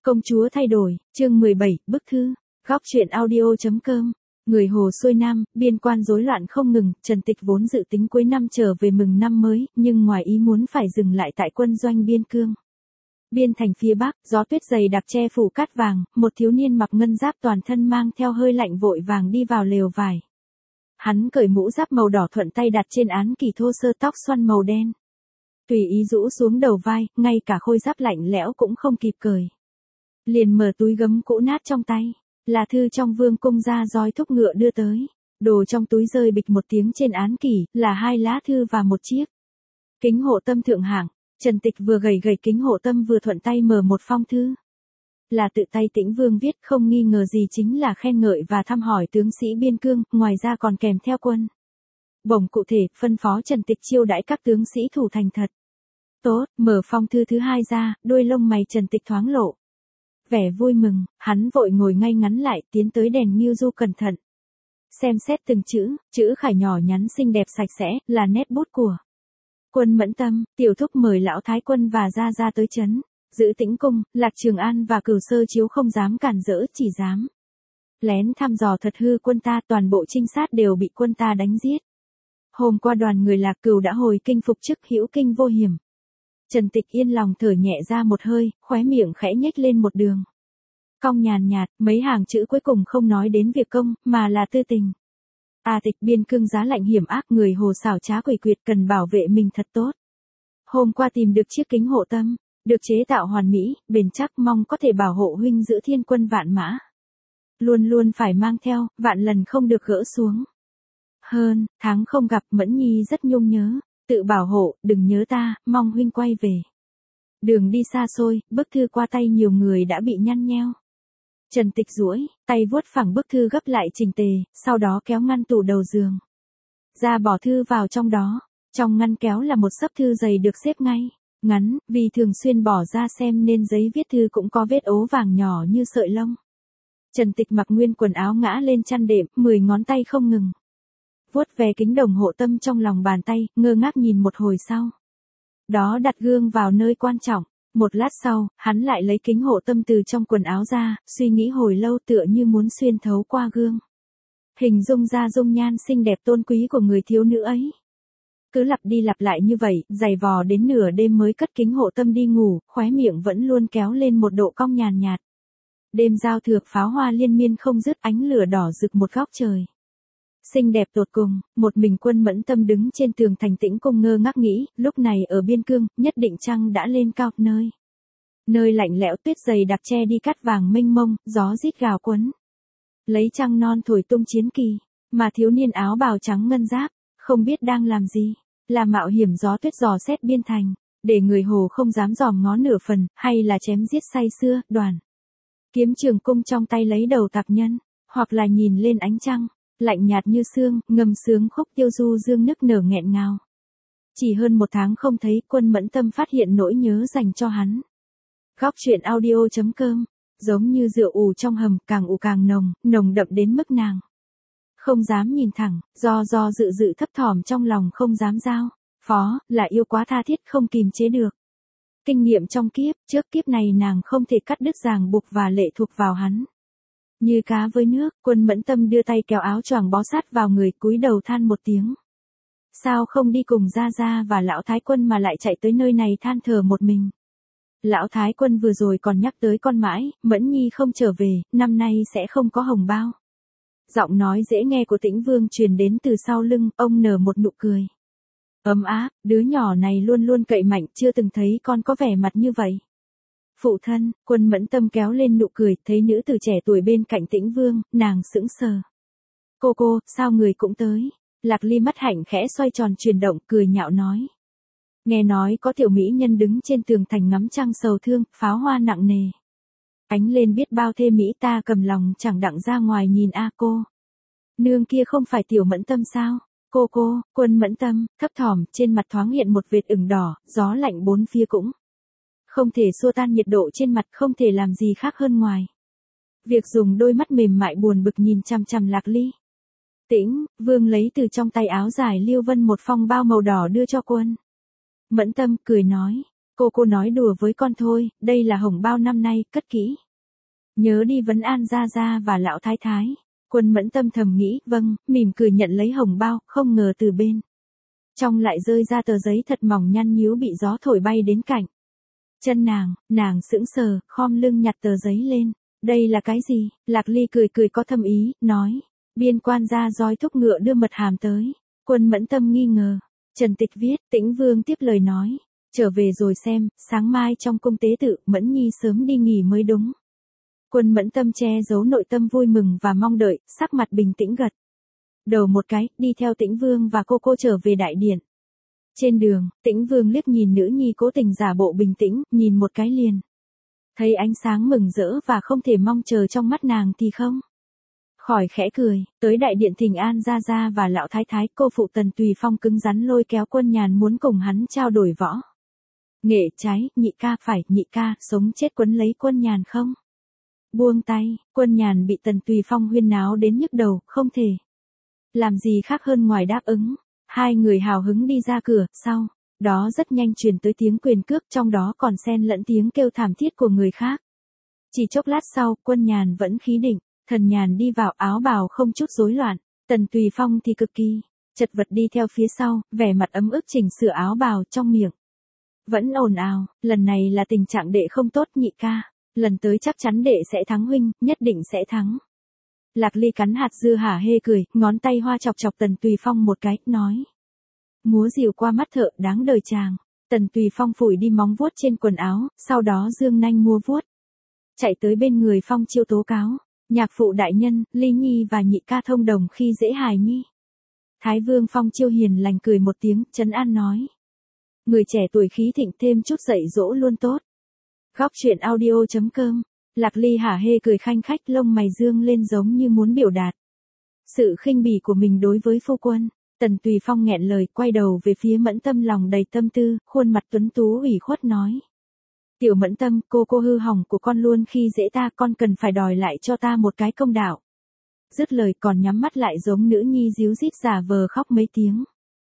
Công chúa thay đổi, chương 17, bức thư. Góc truyện audio.com. Người Hồ xuôi Nam, biên quan rối loạn không ngừng, Trần Tịch vốn dự tính cuối năm trở về mừng năm mới, nhưng ngoài ý muốn phải dừng lại tại quân doanh biên cương. Biên thành phía bắc, gió tuyết dày đặc che phủ cát vàng, một thiếu niên mặc ngân giáp toàn thân mang theo hơi lạnh vội vàng đi vào lều vải. Hắn cởi mũ giáp màu đỏ thuận tay đặt trên án kỳ thô sơ, tóc xoăn màu đen. Tùy ý rũ xuống đầu vai, ngay cả khôi giáp lạnh lẽo cũng không kịp cởi. Liền mở túi gấm cũ nát trong tay, là thư trong vương cung ra roi thúc ngựa đưa tới. Đồ trong túi rơi bịch một tiếng trên án kỷ, là 2 lá thư và một chiếc kính hộ tâm thượng hạng. Trần Tịch vừa gầy kính hộ tâm vừa thuận tay mở một phong thư. Là tự tay Tĩnh Vương viết, không nghi ngờ gì chính là khen ngợi và thăm hỏi tướng sĩ biên cương, ngoài ra còn kèm theo quân bổng cụ thể, phân phó Trần Tịch chiêu đãi các tướng sĩ thủ thành thật tốt. Mở phong thư thứ 2 ra, đôi lông mày Trần Tịch thoáng lộ vẻ vui mừng, hắn vội ngồi ngay ngắn lại, tiến tới đèn nghiêu du cẩn thận xem xét từng chữ khải nhỏ nhắn xinh đẹp sạch sẽ, là nét bút của Quân Mẫn Tâm. Tiểu thúc mời lão thái quân và gia tới trấn giữ Tĩnh cung, Lạc Trường An và Cửu Sơ Chiếu không dám cản rỡ, chỉ dám lén thăm dò thật hư quân ta. Toàn bộ trinh sát đều bị quân ta đánh giết. Hôm qua đoàn người Lạc Cửu đã hồi kinh phục chức hữu kinh vô hiểm. Trần Tịch yên lòng thở nhẹ ra một hơi, khóe miệng khẽ nhếch lên một đường cong nhàn nhạt, mấy hàng chữ cuối cùng không nói đến việc công, mà là tư tình. Tịch biên cương giá lạnh hiểm ác, người Hồ xảo trá quỷ quyệt, cần bảo vệ mình thật tốt. Hôm qua tìm được chiếc kính hộ tâm, được chế tạo hoàn mỹ, bền chắc, mong có thể bảo hộ huynh giữ thiên quân vạn mã. Luôn luôn phải mang theo, vạn lần không được gỡ xuống. Hơn tháng không gặp, Mẫn Nhi rất nhung nhớ, tự bảo hộ, đừng nhớ ta, mong huynh quay về. Đường đi xa xôi, bức thư qua tay nhiều người đã bị nhăn nheo. Trần Tịch duỗi tay vuốt phẳng bức thư gấp lại chỉnh tề, sau đó kéo ngăn tủ đầu giường ra, bỏ thư vào trong đó. Trong ngăn kéo là một xấp thư dày được xếp ngay ngắn, vì thường xuyên bỏ ra xem nên giấy viết thư cũng có vết ố vàng nhỏ như sợi lông. Trần Tịch mặc nguyên quần áo ngã lên chăn đệm, 10 ngón tay không ngừng vuốt về kính đồng hộ tâm trong lòng bàn tay, ngơ ngác nhìn một hồi sau đó đặt gương vào nơi quan trọng. Một lát sau, hắn lại lấy kính hộ tâm từ trong quần áo ra, suy nghĩ hồi lâu, tựa như muốn xuyên thấu qua gương hình dung ra dung nhan xinh đẹp tôn quý của người thiếu nữ ấy. Cứ lặp đi lặp lại như vậy, giày vò đến nửa đêm mới cất kính hộ tâm đi ngủ, khóe miệng vẫn luôn kéo lên một độ cong nhàn nhạt. Đêm giao thừa, pháo hoa liên miên không dứt, ánh lửa đỏ rực một góc trời xinh đẹp tột cùng. Một mình Quân Mẫn Tâm đứng trên tường thành Tĩnh cung ngơ ngác nghĩ, lúc này ở biên cương, nhất định trăng đã lên cao, nơi lạnh lẽo, tuyết dày đặc che đi cát vàng mênh mông, gió rít gào quấn lấy trăng non thổi tung chiến kỳ. Mà thiếu niên áo bào trắng ngân giáp, không biết đang làm gì, là mạo hiểm gió tuyết dò xét biên thành, để người Hồ không dám dòm ngó nửa phần, hay là chém giết say xưa, đoàn kiếm trường cung trong tay lấy đầu tặc nhân, hoặc là nhìn lên ánh trăng lạnh nhạt như sương, ngâm sướng khúc tiêu du dương nức nở nghẹn ngào. Chỉ hơn 1 tháng không thấy, Quân Mẫn Tâm phát hiện nỗi nhớ dành cho hắn. Góc truyện audio.com. Giống như rượu ủ trong hầm, càng ủ càng nồng đậm đến mức nàng không dám nhìn thẳng, do dự thấp thỏm trong lòng không dám giao phó, là yêu quá tha thiết không kìm chế được. Kinh nghiệm trong kiếp trước kiếp này nàng không thể cắt đứt ràng buộc và lệ thuộc vào hắn. Như cá với nước, Quân Mẫn Tâm đưa tay kéo áo choàng bó sát vào người, cúi đầu than một tiếng. Sao không đi cùng gia và lão thái quân mà lại chạy tới nơi này than thở một mình? Lão thái quân vừa rồi còn nhắc tới con mãi, Mẫn Nhi không trở về, năm nay sẽ không có hồng bao. Giọng nói dễ nghe của Tĩnh Vương truyền đến từ sau lưng, ông nở một nụ cười ấm áp, đứa nhỏ này luôn luôn cậy mạnh, chưa từng thấy con có vẻ mặt như vậy. Phụ thân. Quân Mẫn Tâm kéo lên nụ cười, thấy nữ tử trẻ tuổi bên cạnh Tĩnh Vương, nàng sững sờ. Cô, sao người cũng tới? Lạc Ly mắt hạnh khẽ xoay tròn chuyển động, cười nhạo nói. Nghe nói có tiểu mỹ nhân đứng trên tường thành ngắm trăng sầu thương, pháo hoa nặng nề ánh lên biết bao thê mỹ, ta cầm lòng chẳng đặng ra ngoài nhìn. Cô nương kia không phải tiểu Mẫn Tâm sao? Cô. Quân Mẫn Tâm thấp thỏm, trên mặt thoáng hiện một vệt ửng đỏ, gió lạnh bốn phía cũng không thể xua tan nhiệt độ trên mặt, không thể làm gì khác hơn ngoài việc dùng đôi mắt mềm mại buồn bực nhìn chằm chằm Lạc Ly. Tĩnh Vương lấy từ trong tay áo dài Liêu Vân một phong bao màu đỏ đưa cho Quân Mẫn Tâm, cười nói, Cô nói đùa với con thôi, đây là hồng bao năm nay, cất kỹ. Nhớ đi vấn an gia gia và lão thái thái. Quân Mẫn Tâm thầm nghĩ, vâng, mỉm cười nhận lấy hồng bao, không ngờ từ bên trong lại rơi ra tờ giấy thật mỏng nhăn nhúu bị gió thổi bay đến cạnh chân nàng sững sờ, khom lưng nhặt tờ giấy lên. Đây là cái gì? Lạc Ly cười cười có thâm ý, nói. Biên quan gia roi thúc ngựa đưa mật hàm tới. Quân Mẫn Tâm nghi ngờ. Trần Tịch viết, Tĩnh Vương tiếp lời nói. Trở về rồi xem, sáng mai trong cung tế tự, Mẫn Nhi sớm đi nghỉ mới đúng. Quân Mẫn Tâm che giấu nội tâm vui mừng và mong đợi, sắc mặt bình tĩnh gật đầu một cái, đi theo Tĩnh Vương và cô trở về đại điện. Trên đường, Tĩnh Vương liếc nhìn nữ nhi cố tình giả bộ bình tĩnh, nhìn một cái liền. Thấy ánh sáng mừng rỡ và không thể mong chờ trong mắt nàng thì không khỏi khẽ cười. Tới đại điện thỉnh an gia gia và lão thái thái, cô phụ Tần Tùy Phong cứng rắn lôi kéo Quân Nhàn muốn cùng hắn trao đổi võ nghệ trái. Nhị ca, phải, nhị ca, sống chết quấn lấy Quân Nhàn không buông tay. Quân Nhàn bị Tần Tùy Phong huyên náo đến nhức đầu, không thể làm gì khác hơn ngoài đáp ứng. Hai người hào hứng đi ra cửa, sau đó rất nhanh truyền tới tiếng quyền cước, trong đó còn xen lẫn tiếng kêu thảm thiết của người khác. Chỉ chốc lát sau, Quân Nhàn vẫn khí định thần nhàn đi vào, áo bào không chút rối loạn. Tần Tùy Phong thì cực kỳ chật vật đi theo phía sau, vẻ mặt ấm ức chỉnh sửa áo bào, trong miệng vẫn ồn ào. Lần này là tình trạng đệ không tốt nhị ca, lần tới chắc chắn đệ sẽ thắng huynh, nhất định sẽ thắng. Lạc Ly cắn hạt dưa hả hê cười, ngón tay hoa chọc chọc Tần Tùy Phong một cái, nói. Múa dìu qua mắt thợ, đáng đời chàng. Tần Tùy Phong phủi đi móng vuốt trên quần áo, sau đó dương nanh mua vuốt. Chạy tới bên người Phong Chiêu tố cáo. Nhạc phụ đại nhân, Ly Nhi và nhị ca thông đồng khi dễ hài nhi. Thái Vương Phong Chiêu hiền lành cười một tiếng, trấn an nói. Người trẻ tuổi khí thịnh, thêm chút dạy dỗ luôn tốt. Góc truyện audio.com. Lạc Ly hả hê cười khanh khách, lông mày dương lên giống như muốn biểu đạt sự khinh bỉ của mình đối với phu quân. Tần Tùy Phong nghẹn lời, quay đầu về phía Mẫn Tâm lòng đầy tâm tư, khuôn mặt tuấn tú ủy khuất nói. Tiểu Mẫn Tâm, cô hư hỏng của con luôn khi dễ ta, con cần phải đòi lại cho ta một cái công đạo. Dứt lời còn nhắm mắt lại giống nữ nhi díu dít giả vờ khóc mấy tiếng.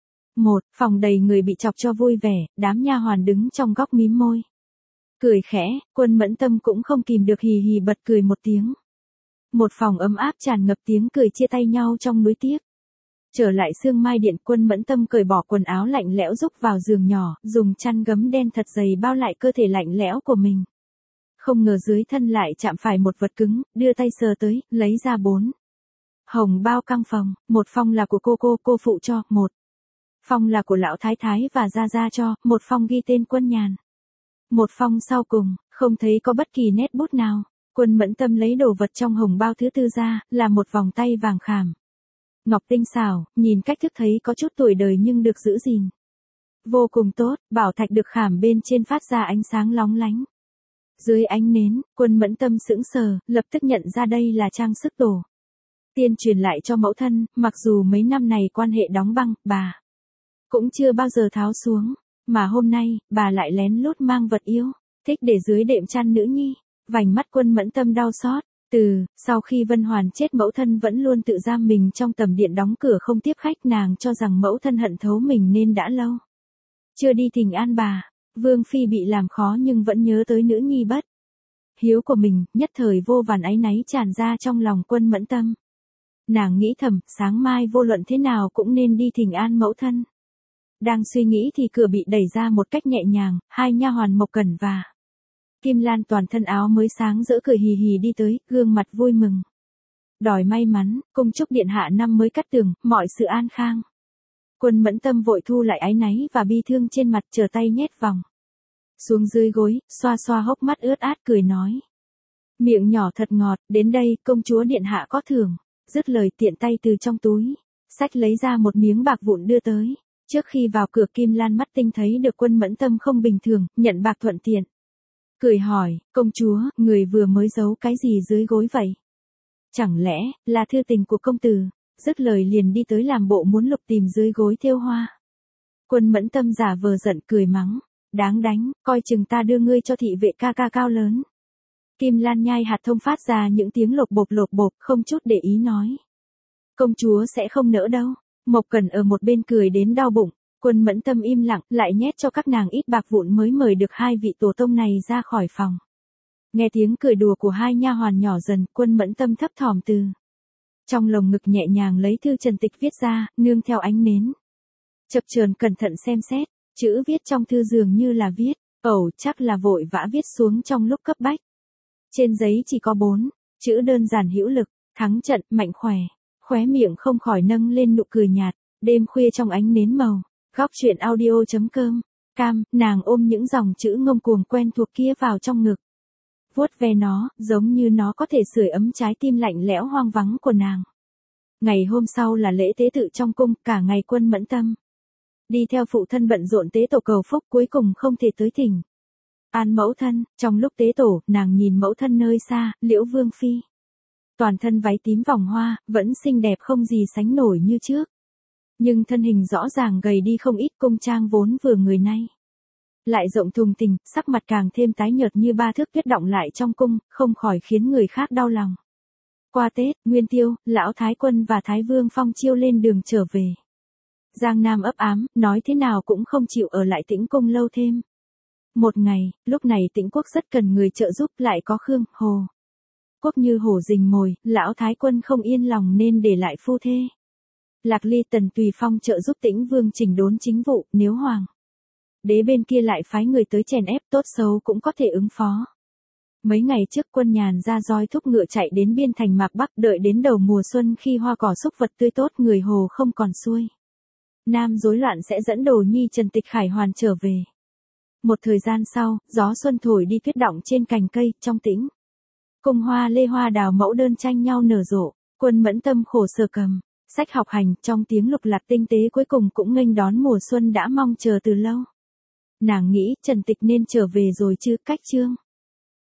Phòng đầy người bị chọc cho vui vẻ, đám nha hoàn đứng trong góc mím môi cười khẽ. Quân Mẫn Tâm cũng không kìm được hì hì bật cười một tiếng. Một phòng ấm áp tràn ngập tiếng cười chia tay nhau trong nuối tiếc. Trở lại Sương Mai Điện, Quân Mẫn Tâm cởi bỏ quần áo lạnh lẽo rúc vào giường nhỏ, dùng chăn gấm đen thật dày bao lại cơ thể lạnh lẽo của mình. Không ngờ dưới thân lại chạm phải một vật cứng, đưa tay sờ tới, lấy ra 4 hồng bao căng phòng. Một phong là của cô phụ cho, một phong là của lão thái thái và gia gia cho, một phong ghi tên Quân Nhàn. Một phong sau cùng, không thấy có bất kỳ nét bút nào. Quân Mẫn Tâm lấy đồ vật trong hồng bao thứ tư ra, là một vòng tay vàng khảm ngọc tinh xảo, nhìn cách thức thấy có chút tuổi đời nhưng được giữ gìn vô cùng tốt. Bảo thạch được khảm bên trên phát ra ánh sáng lóng lánh. Dưới ánh nến, Quân Mẫn Tâm sững sờ, lập tức nhận ra đây là trang sức tổ tiên truyền lại cho mẫu thân, mặc dù mấy năm này quan hệ đóng băng, bà cũng chưa bao giờ tháo xuống, mà hôm nay, bà lại lén lút mang vật yêu thích để dưới đệm chăn nữ nhi. Vành mắt Quân Mẫn Tâm đau xót. Sau khi Vân Hoàn chết, mẫu thân vẫn luôn tự giam mình trong tầm điện, đóng cửa không tiếp khách. Nàng cho rằng mẫu thân hận thấu mình nên đã lâu chưa đi thỉnh an bà. Vương phi bị làm khó nhưng vẫn nhớ tới nữ nhi bất hiếu của mình, nhất thời vô vàn áy náy tràn ra trong lòng Quân Mẫn Tâm. Nàng nghĩ thầm, sáng mai vô luận thế nào cũng nên đi thỉnh an mẫu thân. Đang suy nghĩ thì cửa bị đẩy ra một cách nhẹ nhàng, hai nha hoàn Mộc Cẩn và Kim Lan toàn thân áo mới sáng rỡ cười hì hì đi tới, gương mặt vui mừng. Đòi may mắn, cung chúc điện hạ năm mới cát tường, mọi sự an khang. Quân Mẫn Tâm vội thu lại áy náy và bi thương trên mặt, trở tay nhét vòng xuống dưới gối, xoa xoa hốc mắt ướt át cười nói. Miệng nhỏ thật ngọt, đến đây, công chúa điện hạ có thưởng. Dứt lời tiện tay từ trong túi xách lấy ra một miếng bạc vụn đưa tới. Trước khi vào cửa, Kim Lan mắt tinh thấy được Quân Mẫn Tâm không bình thường, nhận bạc thuận tiện. Cười hỏi, công chúa, người vừa mới giấu cái gì dưới gối vậy? Chẳng lẽ, là thư tình của công tử? Dứt lời liền đi tới làm bộ muốn lục tìm dưới gối thêu hoa. Quân Mẫn Tâm giả vờ giận cười mắng, đáng đánh, coi chừng ta đưa ngươi cho thị vệ ca ca cao lớn. Kim Lan nhai hạt thông phát ra những tiếng lột bột, không chút để ý nói. Công chúa sẽ không nỡ đâu. Mộc Cẩn ở một bên cười đến đau bụng, Quân Mẫn Tâm im lặng, lại nhét cho các nàng ít bạc vụn mới mời được hai vị tổ tông này ra khỏi phòng. Nghe tiếng cười đùa của hai nha hoàn nhỏ dần, Quân Mẫn Tâm thấp thỏm từ trong lồng ngực nhẹ nhàng lấy thư Trần Tịch viết ra, nương theo ánh nến. Chập chờn cẩn thận xem xét, chữ viết trong thư dường như là viết, chắc là vội vã viết xuống trong lúc cấp bách. Trên giấy chỉ có 4 chữ đơn giản hữu lực, thắng trận, mạnh khỏe. Khóe miệng không khỏi nâng lên nụ cười nhạt, đêm khuya trong ánh nến màu. Góc truyện audio.com. Nàng ôm những dòng chữ ngông cuồng quen thuộc kia vào trong ngực. Vuốt ve nó, giống như nó có thể sưởi ấm trái tim lạnh lẽo hoang vắng của nàng. Ngày hôm sau là lễ tế tự trong cung, cả ngày Quân Mẫn Tâm đi theo phụ thân bận rộn tế tổ cầu phúc, cuối cùng không thể tới thỉnh an mẫu thân. Trong lúc tế tổ, nàng nhìn mẫu thân nơi xa, Liễu Vương Phi. Toàn thân váy tím vòng hoa, vẫn xinh đẹp không gì sánh nổi như trước. Nhưng thân hình rõ ràng gầy đi không ít, cung trang vốn vừa người nay lại rộng thùng thình, sắc mặt càng thêm tái nhợt như ba thước tuyết đọng lại trong cung, không khỏi khiến người khác đau lòng. Qua Tết, Nguyên Tiêu, Lão Thái Quân và Thái Vương Phong Chiêu lên đường trở về. Giang Nam ấp ám, nói thế nào cũng không chịu ở lại Tĩnh Cung lâu thêm. Một ngày, lúc này Tĩnh Quốc rất cần người trợ giúp, lại có Khương, Hồ Quốc như hổ rình mồi, Lão Thái Quân không yên lòng nên để lại phu thê Lạc Ly Tần Tùy Phong trợ giúp Tĩnh Vương chỉnh đốn chính vụ, nếu hoàng đế bên kia lại phái người tới chèn ép, tốt xấu cũng có thể ứng phó. Mấy ngày trước Quân Nhàn ra roi thúc ngựa chạy đến biên thành Mạc Bắc, đợi đến đầu mùa xuân khi hoa cỏ xúc vật tươi tốt, người Hồ không còn xuôi nam rối loạn sẽ dẫn Đồ Nhi Trần Tịch Khải Hoàn trở về. Một thời gian sau, gió xuân thổi đi tuyết đọng trên cành cây, trong Tĩnh cung hoa lê hoa đào mẫu đơn tranh nhau nở rộ. Quân Mẫn Tâm khổ sở cầm sách học hành, trong tiếng lục lạc tinh tế cuối cùng cũng nghênh đón mùa xuân đã mong chờ từ lâu. Nàng nghĩ Trần Tịch nên trở về rồi chứ, cách chương